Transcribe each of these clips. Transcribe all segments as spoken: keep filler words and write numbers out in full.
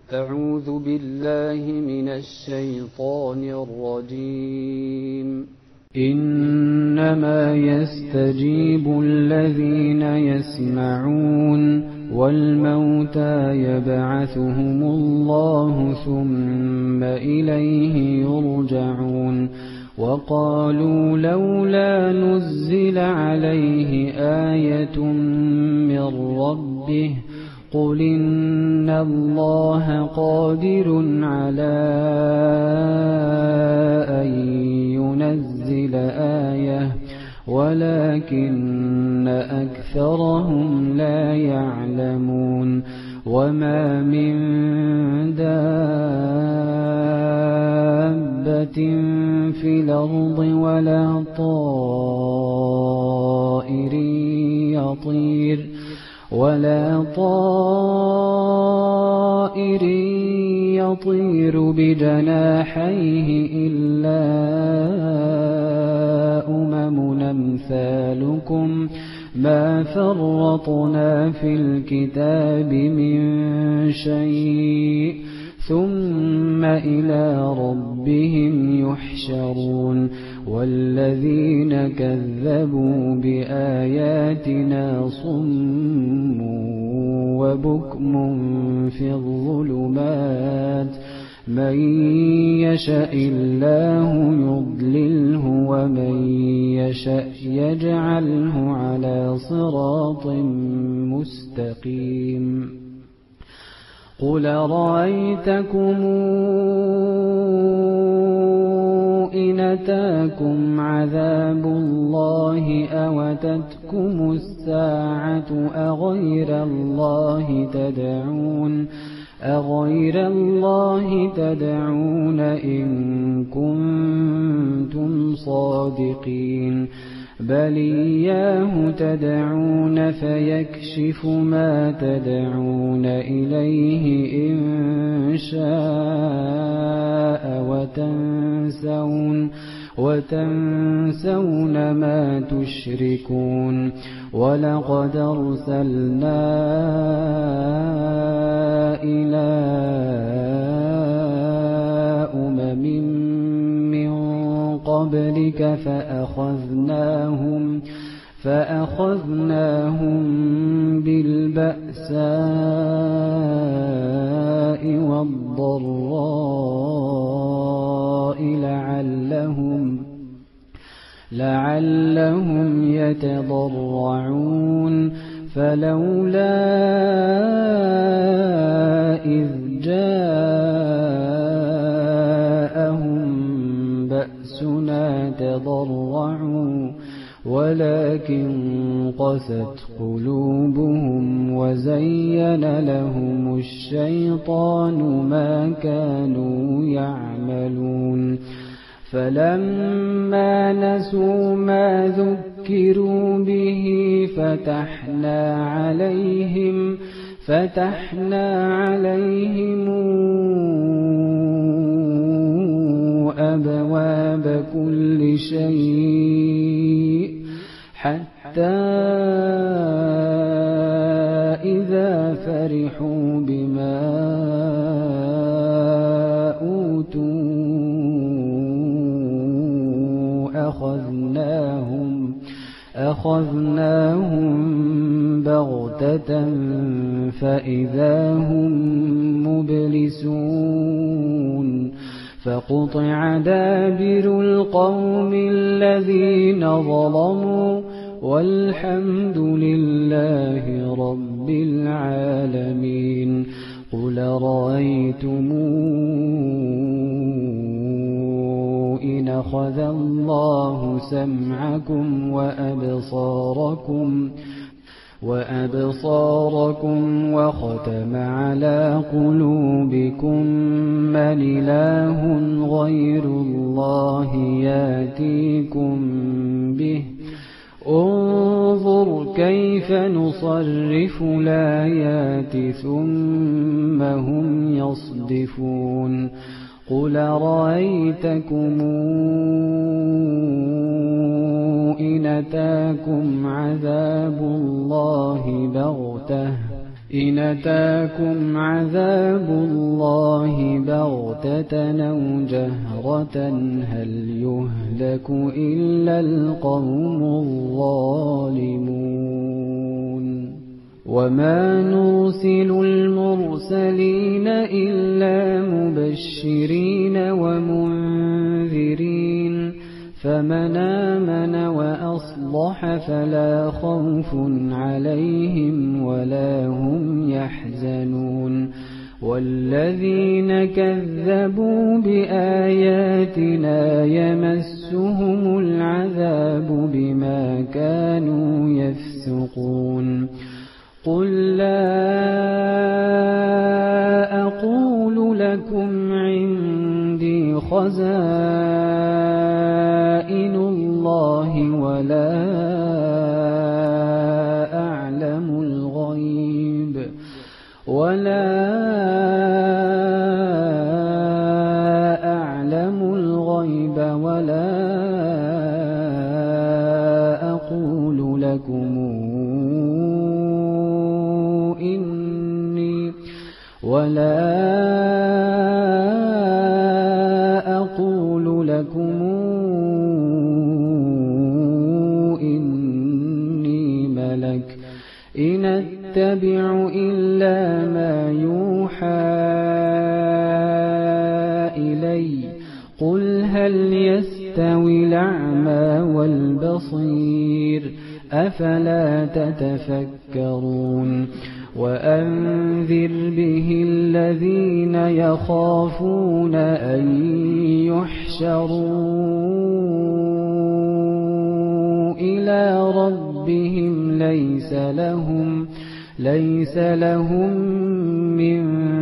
أعوذ بالله من الشيطان الرجيم. إنما يستجيب الذين يسمعون والموتى يبعثهم الله ثم إليه يرجعون. وقالوا لولا نزل عليه آية من ربه قل إن الله قادر على أن ينزل آية ولكن أكثرهم لا يعلمون. وما من دابة في الأرض ولا طائر يطير ولا طائر يطير بجناحيه إلا أمم أمثالكم ما فرطنا في الكتاب من شيء ثم إلى ربهم يحشرون. والذين كذبوا بآياتنا صم وبكم في الظلمات من يشاء الله يضلله ومن يشاء يجعله على صراط مستقيم. قل رأيتكم إن أتاكم عذاب الله أو أتتكم الساعة أغير الله تدعون أغير الله تدعون إن كنتم صادقين. بل إياه تدعون فيكشف ما تدعون إليه إن شاء وتنسون وتنسون ما تشركون. ولقد أرسلنا إلى أمم من قبلك فأخذناهم فأخذناهم بالبأساء والضراء لعلهم لعلهم يتضرعون. فلولا إذ جاءهم بأسنا تضرعوا ولكن قست قلوبهم وزين لهم الشيطان ما كانوا يعملون. فلما نسوا ما ذكروا به فتحنا عليهم فتحنا عليهم أبواب كل شيء حتى إذا فرحوا بما أوتوا أخذناهم أخذناهم بغتة فإذا هم مبلسون. فقطع دابر القوم الذين ظلموا والحمد لله رب العالمين. قل رأيتم إن أخذ الله سمعكم وأبصاركم وأبصاركم وختم على قلوبكم من إله غير الله ياتيكم به انظر كيف نصرف الآيات ثم هم يصدفون. قل رأيتكم إن أتاكم عذاب الله بغتة إن أتاكم عذاب الله بغتة أو جهرة هل يهلك إلا القوم الظالمون وما نرسل المرسلين إلا مبشرين ومنذرين فمن آمن وأصلح فلا خوف عليهم ولا هم يحزنون والذين كذبوا بآياتنا يمسهم العذاب بما كانوا يفسقون قل لا أقول لكم عندي خزائن الله ولا أعلم الغيب ولا أعلم الغيب ولا أقول لكم إني ولا أقول لكم إني ملك إن أتبع إلا ما يوحى إلي قل هل يستوي الأعمى والبصير أفلا تتفكرون وأنذر به الذين يخافون أن يحشروا إلى ربهم ليس لهم ليس لهم من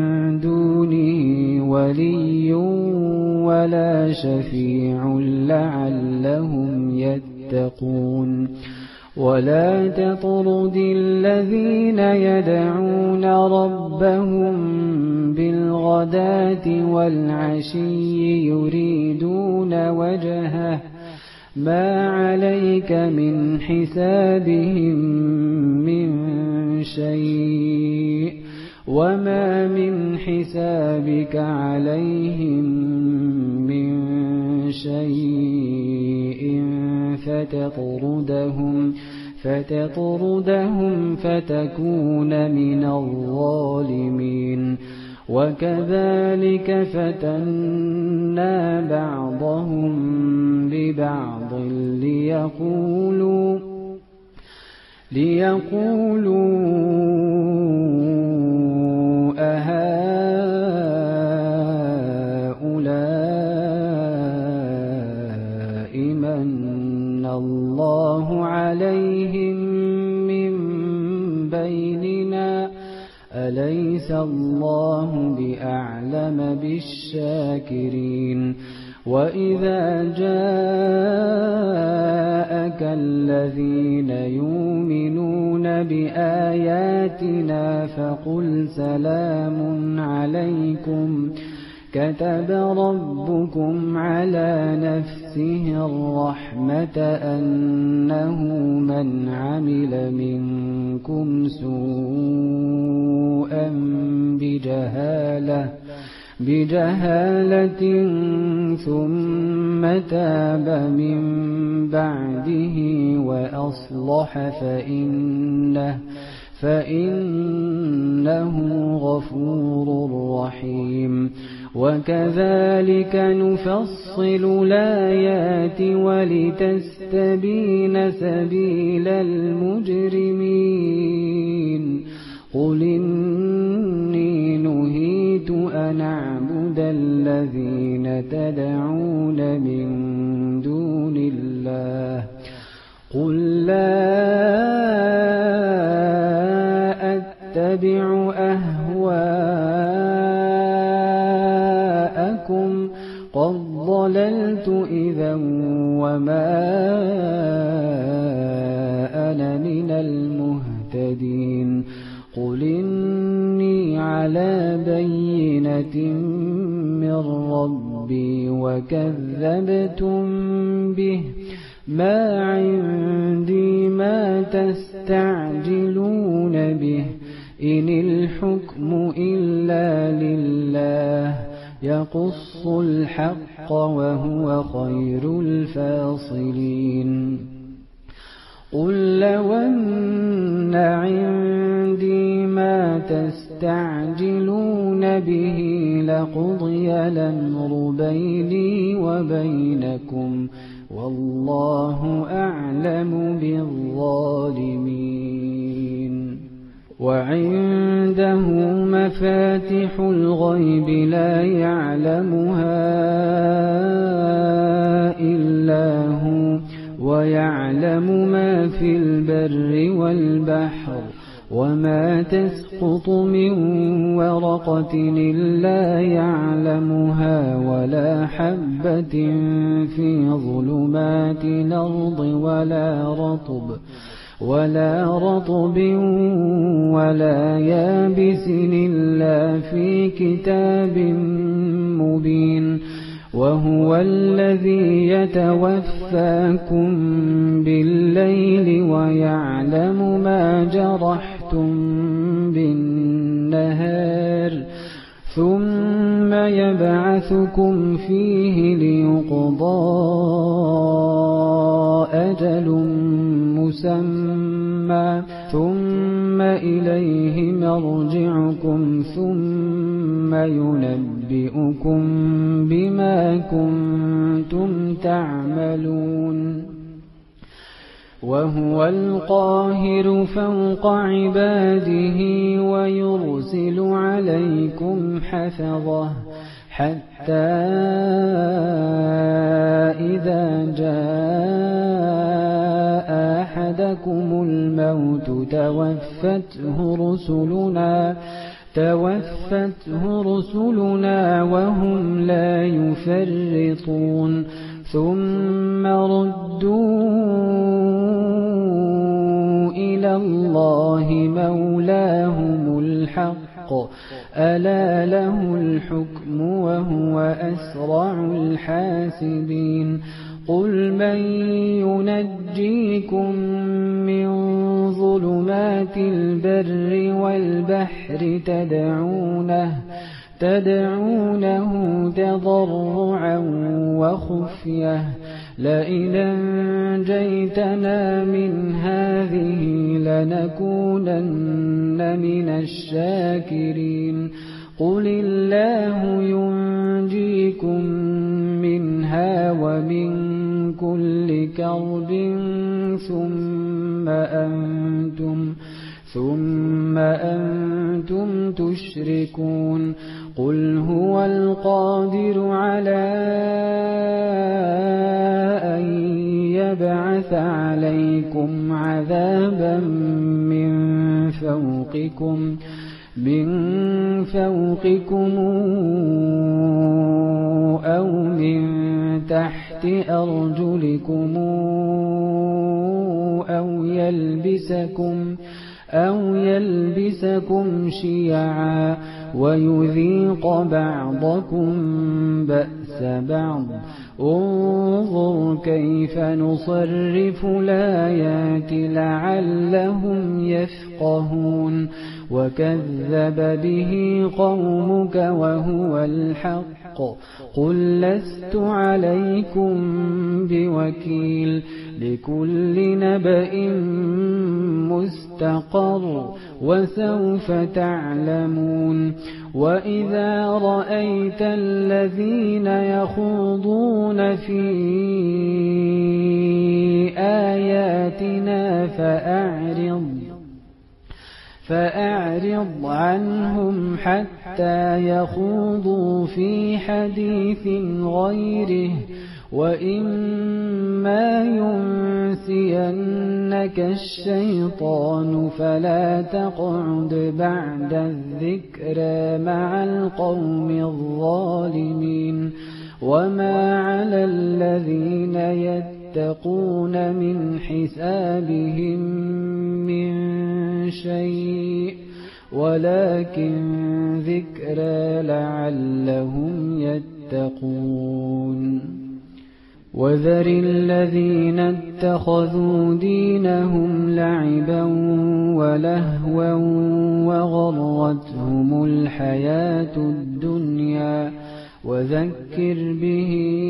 دونه ولي ولا شفيع لعلهم يتقون ولا تطرد الذين يدعون ربهم بالغداة والعشي يريدون وجهه ما عليك من حسابهم من شيء وما من حسابك عليهم من شيء فتطردهم فتطردهم فتكون من الظالمين وكذلك فتنا بعضهم ببعض ليقولوا ليقولوا أهؤلاء من الله عليهم من بيننا أليس الله بأعلم بالشاكرين وإذا جاءك الذين يؤمنون بآياتنا فقل سلام عليكم كتب ربكم على نفسه الرحمة أنه من عمل منكم سوءا بجهالة بجهالة ثم تاب من بعده وأصلح فإنه فإنه غفور رحيم وكذلك نفصل الآيات ولتستبين سبيل المجرمين قل إني نهيت أن أعبد الذين تدعون من دون الله قل لا أتبع أهواءكم قد ضللت إذا وما أنا من المهتدين قل إني على بينة من ربي وكذبتم به ما عندي ما تستعجلون به إن الحكم إلا لله يقص الحق وهو خير الفاصلين قل لو أن عندي ما تستعجلون به لقضي الأمر بيني وبينكم والله أعلم بالظالمين وعنده مفاتح الغيب لا يعلمها إلا هو ويعلم ما في البر والبحر وما تسقط من ورقة إلا يعلمها ولا حبة في ظلمات الأرض ولا رطب ولا رطب ولا يابس إلا في كتاب مبين وهو الذي يتوفاكم بالليل ويعلم ما جرحتم بالنهار ثم يبعثكم فيه ليقضى أجل مسمى ثم إليه مرجعكم ثم ينبئكم بما كنتم تعملون وهو القاهر فوق عباده ويرسل عليكم حفظه حتى إذا جاء أحدكم الموت توفته رسلنا توفته رسلنا وهم لا يفرطون ثم ردوا إلى الله مولاهم الحق ألا له الحكم وهو أسرع الحاسبين قل من ينجيكم من ظلمات البر والبحر تدعونه تدعونه تضرعا وخفية لئن أنجيتنا من هذه لنكونن من الشاكرين قل الله ينجيكم منها ومن كل كرب ثم أنتم ثم أنتم تشركون قل هو القادر على أن يبعث عليكم عذابا من فوقكم من فوقكم أو من تحت أرجلكم أو يلبسكم أو يلبسكم شيعا ويذيق بعضكم بأس بعض انظر كيف نصرف الآيات لعلهم يفقهون وكذب به قومك وهو الحق قل لست عليكم بوكيل لكل نبأ مستقر وسوف تعلمون وإذا رأيت الذين يخوضون في آياتنا فأعرض فأعرض عنهم حتى يخوضوا في حديث غيره وإما ينسينك الشيطان فلا تقعد بعد الذكرى مع القوم الظالمين وما على الذين يتقون من حسابهم من شيء ولكن ذكرى لعلهم يتقون وذر الذين اتخذوا دينهم لعبا ولهوا وغرتهم الحياة الدنيا وذكر به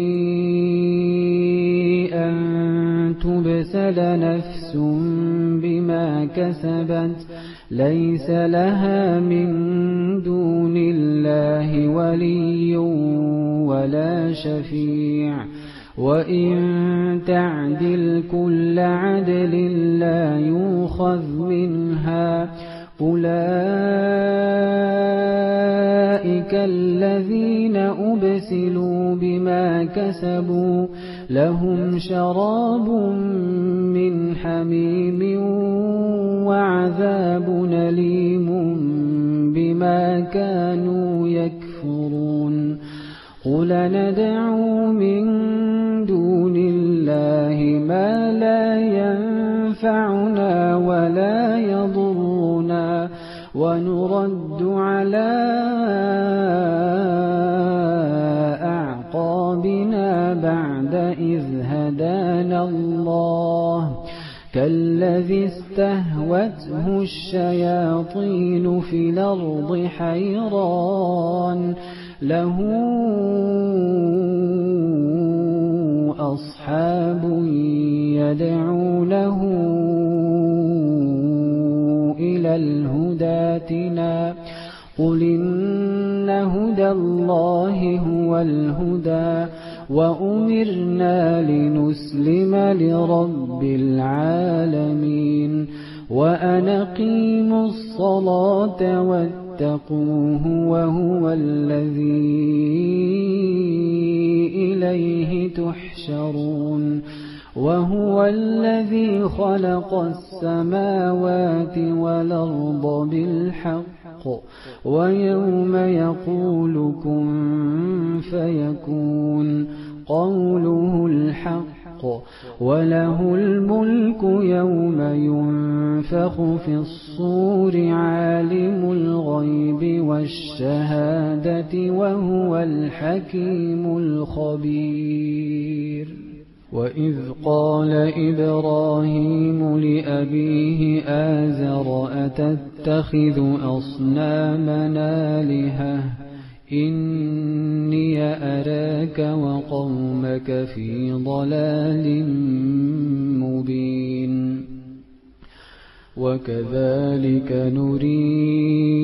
أن تبسل نفس بما كسبت ليس لها من دون الله ولي ولا شفيع وإن تعدل كل عدل لا يؤخذ منها أولئك الذين أبسلوا بما كسبوا لهم شراب من حميم وعذاب أليم بما كانوا يكفرون قل ندعو من دون الله ما لا ينفعنا ولا يضرنا ونرد على أعقابنا بعد إذ هدانا الله كالذي استهوته الشياطين في الأرض حيران له أصحاب يدعونه إلى الهدى ائتنا قل إن هدى الله هو الهدى وأمرنا لنسلم لرب العالمين وأن أقيموا الصلاة واتقوه وهو الذي إليه تحشرون وهو الذي خلق السماوات والأرض بالحق ويوم يقول كن فيكون قوله الحق وله الملك يوم ينفخ في الصور عالم الغيب والشهادة وهو الحكيم الخبير وإذ قال إبراهيم لأبيه آزر أتتخذ أصنامنا آلهة إني أراك وقومك في ضلال مبين وكذلك نري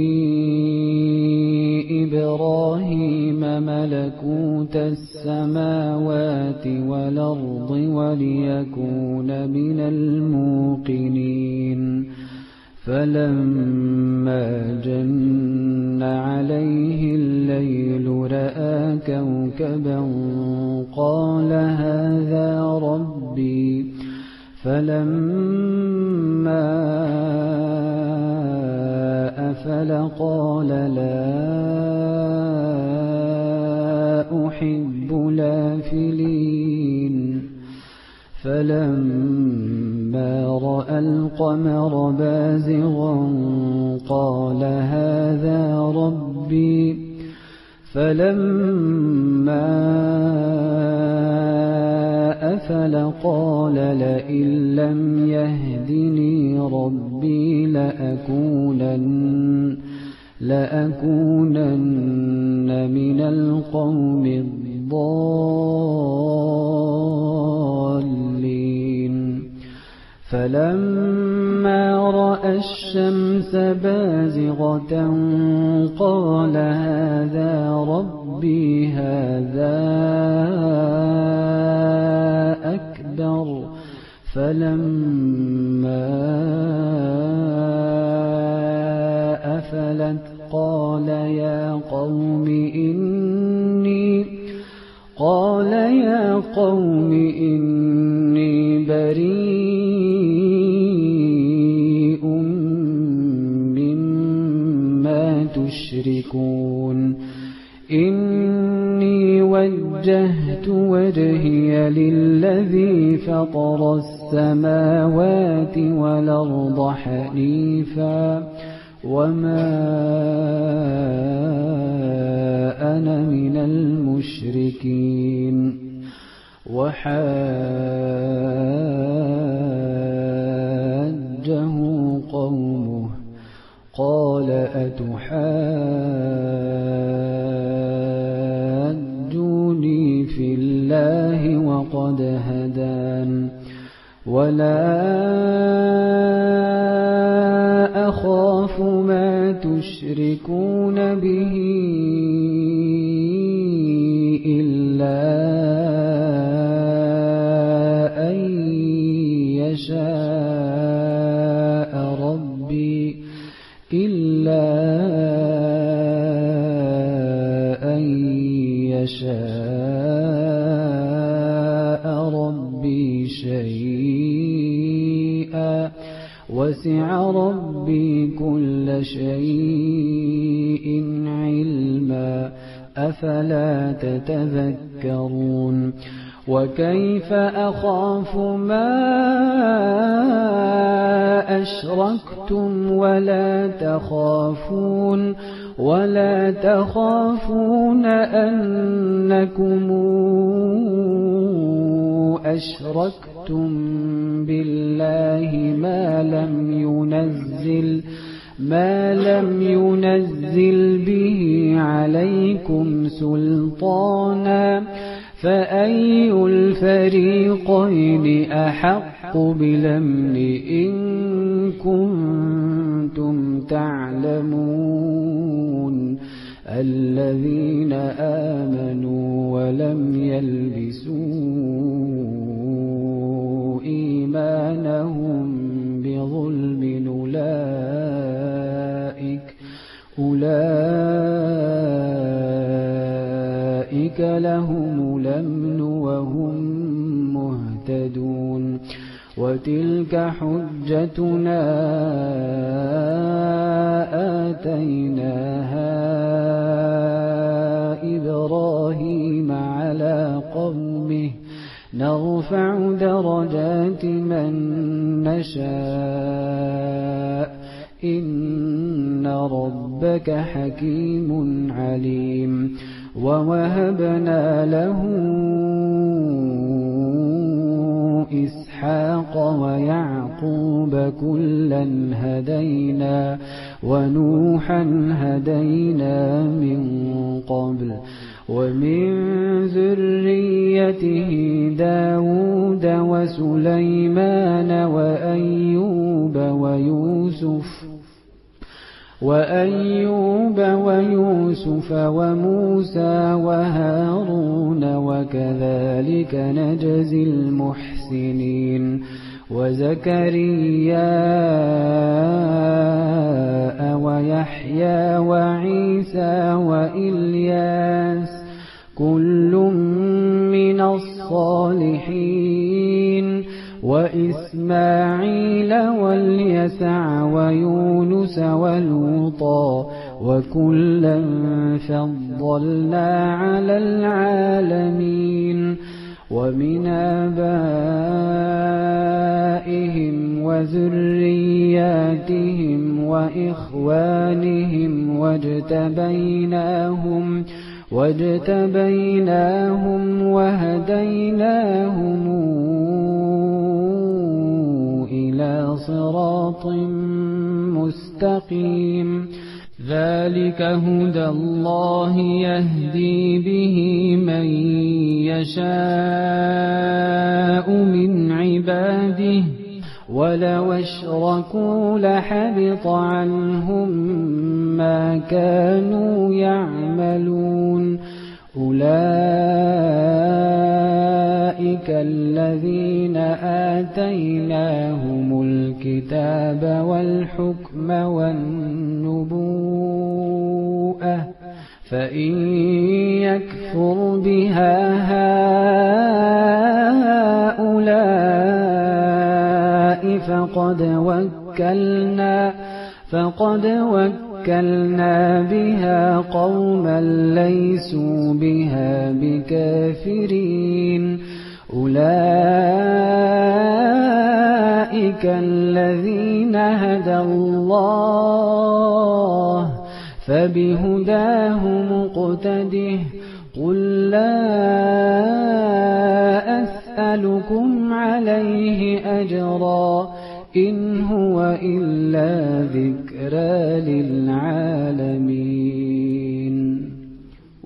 إبراهيم ملكوت السماوات والأرض وليكون من الموقنين فلما جن عليه الليل رأى كوكبا قال هذا ربي فلما أفل قال لا أحب الآفلين فلما رأى القمر بازغا قال هذا ربي فلما أفل قال لئن لم يهدني ربي لأكونن لأكونن من القوم الضالين فلما رأى الشمس بازغة قال هذا ربي هذا أكبر فلما أفلت قال يا قوم إني قال يا قوم إني بريء مما تشركون إني وجهت وجهي للذي فطر السماوات والأرض حنيفا وما أنا من المشركين وحاجه قومه قال أتحاجوني في الله وقد هدان ولا أخاف ما تشركون به إلا أن يشاء ربي إلا أن يشاء ربي شيئا وسع ربي كل شيء علما أفلا تتذكرون وكيف أخاف ما أشركتم ولا تخافون ولا تخافون أنكم أشركتم بالله ما لم ينزل ما لم ينزل به عليكم سلطانا فأي الفريقين أحق بالأمن إن كنتم تعلمون الذين آمنوا ولم يلبسوا إيمانهم بظلم أولئك أولئك لهم الأمن وهم مهتدون وتلك حجتنا آتيناها إبراهيم على قومه نرفع درجات من نشاء إن ربك حكيم عليم ووهبنا له إسحاق ويعقوب كلا هدينا ونوحا هدينا من قبل ومن ذريته داود وسليمان وأيوب ويوسف وأيوب ويوسف وموسى وهارون وكذلك نجزي المحسنين وزكريا ويحيى وعيسى وإلياس كل من الصالحين وإسماعيل واليسع ويونس ولوطا وكلا فضلنا على العالمين ومن آبائهم وذرياتهم وإخوانهم واجتبيناهم واجتبيناهم وهديناهم إلى صراط مستقيم ذلك هدى الله يهدي به من يشاء من عباده ولو اشركوا لحبط عنهم ما كانوا يعملون أولئك الذين آتيناهم الكتاب والحكم والنبوءة فإن يكفر بها هؤلاء فقد وكلنا فقد وكلنا بها قوما ليسوا بها بكافرين أولئك الذين هدى الله فبهداه مقتده قل لا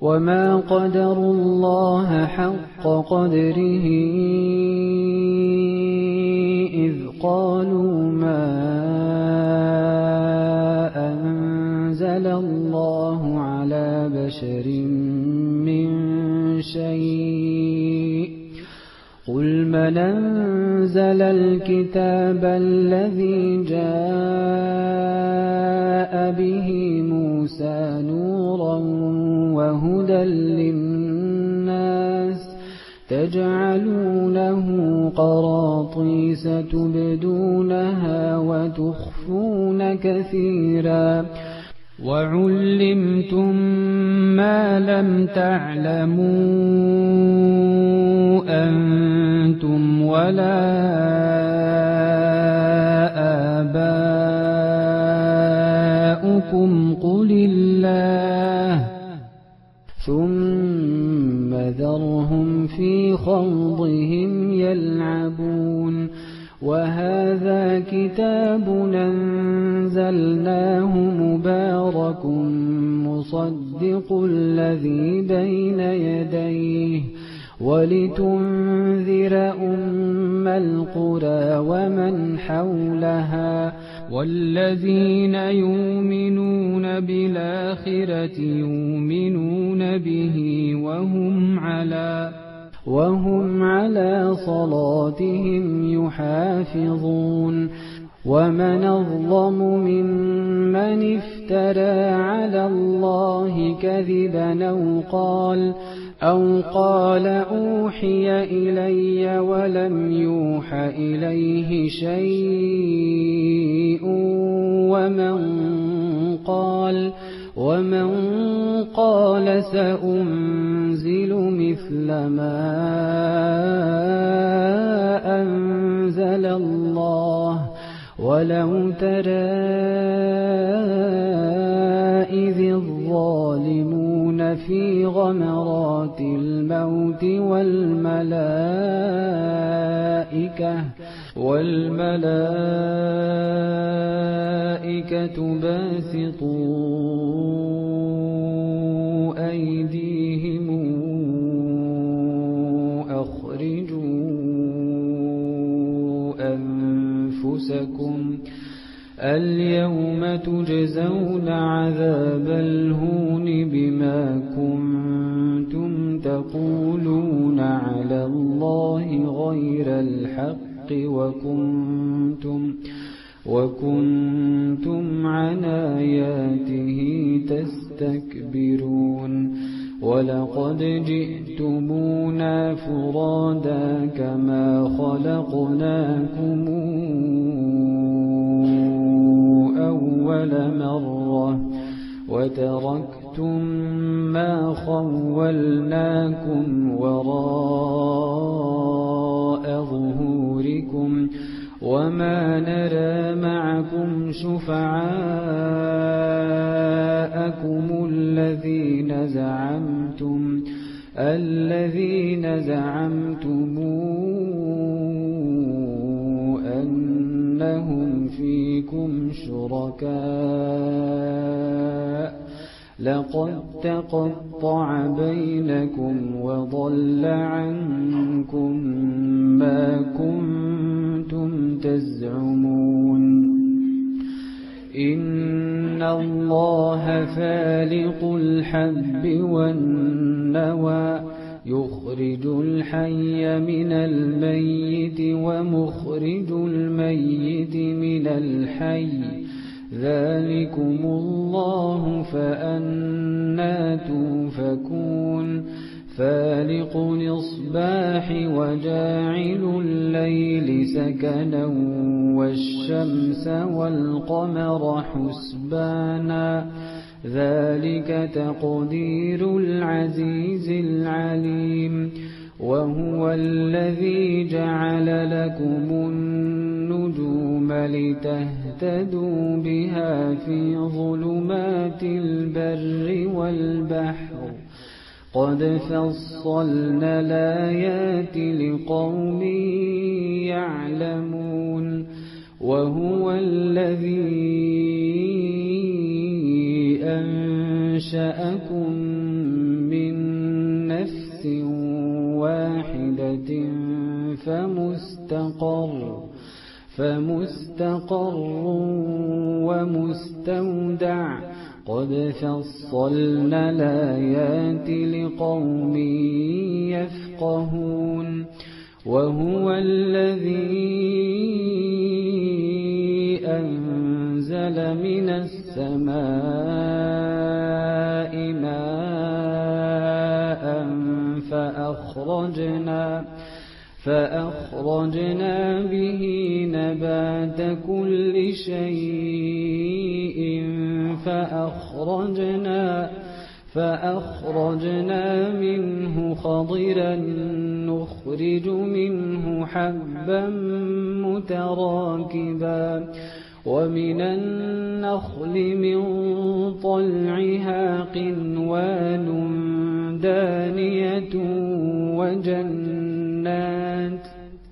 وما قدروا الله حق قدره إذ قالوا ما أنزل الله على بشر من شيء قل من أنزل الكتاب الذي جاء به موسى نورا وهدى للناس تجعلونه قراطيس تبدونها وتخفون كثيرا وعلمتم ما لم تعلموا أنتم ولا آباؤكم قل الله ثم ذرهم في خوضهم يلعبون وهذا كتاب أنزلناه مبارك مصدق الذي بين يديه ولتنذر أم القرى ومن حولها والذين يؤمنون بالآخرة يؤمنون به وهم على وهم على صلاتهم يحافظون ومن أظلم ممن افترى على الله كذبا أو قال أو قال أوحي إلي ولم يوح إليه شيء ومن قال ومن قال سأنزل مثل ما أنزل الله ولو ترى إذ الظالمون في غمرات الموت والملائكة والملائكة باسطوا أيديهم أخرجوا أنفسكم اليوم تجزون عذاب الهون بما كنتم تقولون على الله غير الحق وكنتم وكنتم عن آياته تستكبرون ولقد جئتمونا فرادا كما خلقناكم أول مرة وتركتم ما خولناكم وراء ظهوركم وما نرى معكم شفعاءكم الذين زعمتم الذين زعمتم أنهم فيكم شركاء لقد تقطع بينكم وضل عنكم ما كنتم تزعمون إن الله فالق الحب والنوى يخرج الحي من الميت ومخرج الميت من الحي ذلكم الله فأنى توفكون فالق الإصباح وجاعل الليل سكنا والشمس والقمر حسبانا ذلك تقدير العزيز العليم وهو الذي جعل لكم النجوم لتهتدوا بها في ظلمات البر والبحر قد فصلنا الآيات لقوم يعلمون وهو الذي أنشأكم من فمستقر فمستقر ومستودع قد فصلنا الآيات لقوم يفقهون وهو الذي أنزل من السماء ماء فأخرجنا فأخرجنا به نبات كل شيء فأخرجنا فأخرجنا منه خضرا نخرج منه حبا متراكبا ومن النخل من طلعها قنوان دانية وجنات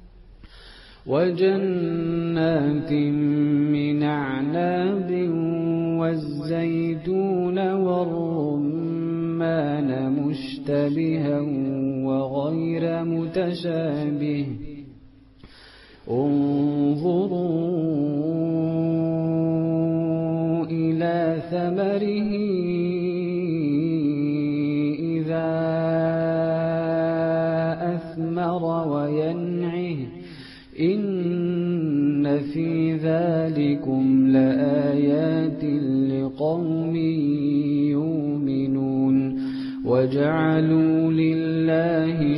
وجنات من أعناب والزيتون والرمان مشتبها وغير متشابه انظروا إلى ثمره إذا أثمر وينعه إن في ذلكم لآيات لقوم يؤمنون وجعلوا لله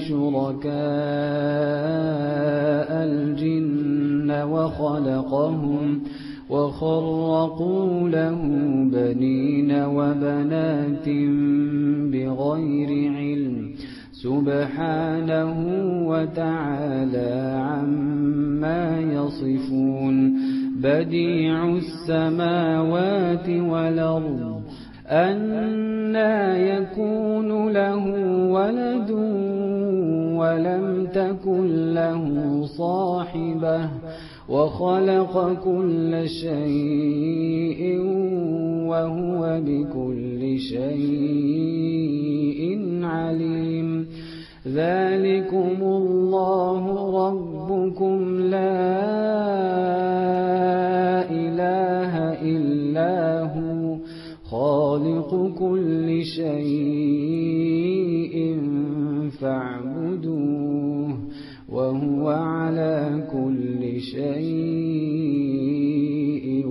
شركاء الجن وخلقهم وخرقوا له بنين وبنات بغير علم سبحانه وتعالى عما يصفون بديع السماوات والأرض أنى يكون له ولد ولم تكن له صاحبة وخلق كل شيء وهو بكل شيء عليم ذلكم الله ربكم لا إله إلا هو خالق كل شيء فاعبدوه وهو على كل شيء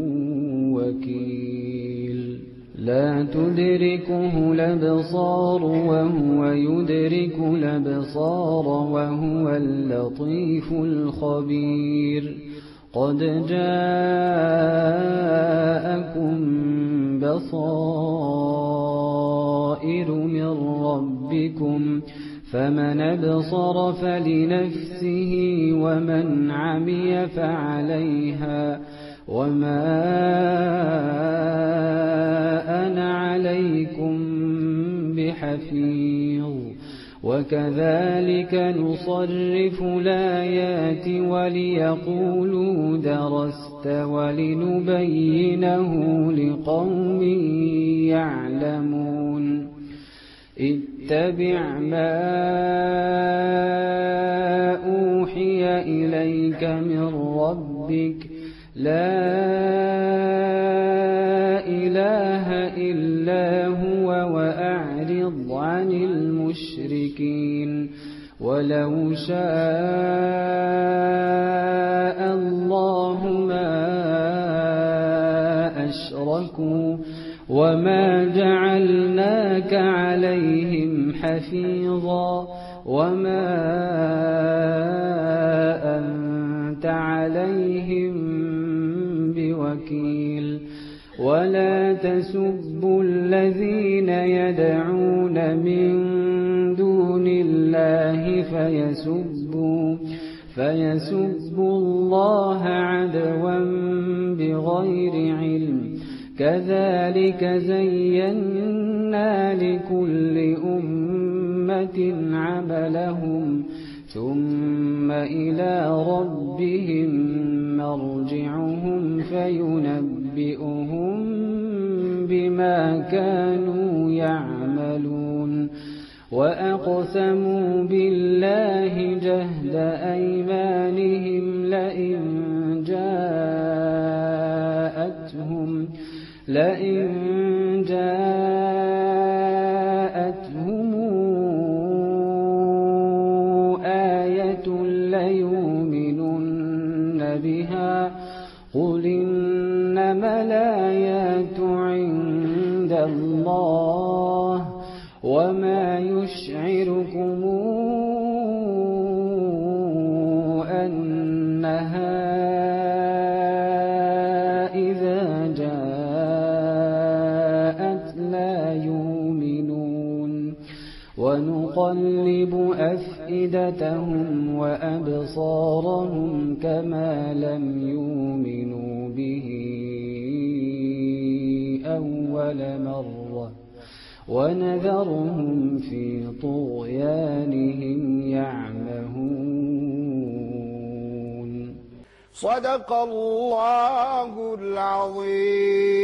وكيل لا تدركه الأبصار وهو يدرك الأبصار وهو اللطيف الخبير قد جاءكم بصائر من ربكم فمن أبصر فلنفسه ومن عمي فعليها وما أنا عليكم بحفيظ وكذلك نصرف الآيات وليقولوا درست ولنبينه لقوم يعلمون اتبع ما أوحي إليك من ربك لا إله إلا هو وأعرض عن المشركين ولو شاء الله ما أشركوا وما جعلناك عليهم حفيظا وما أنت عليهم بوكيل ولا تسبوا الذين يدعون من دون الله فيسبوا فيسبوا الله عدوا بغير علم كذلك زينا لكل أمة عملهم ثم إلى ربهم مرجعهم فينبئهم بما كانوا يعملون وأقسموا بالله جهد أيمانهم لئن جاءتهم لئن جاءتهم آية ليؤمنن بها قل إنما الآيات عند الله وما يشعركم أنها إذا جاءت لا يؤمنون ونقلب أفئدتهم وأبصارهم كما لم يؤمنوا به أول مرة ونذرهم في طغيانهم يعمهون. صدق الله العظيم.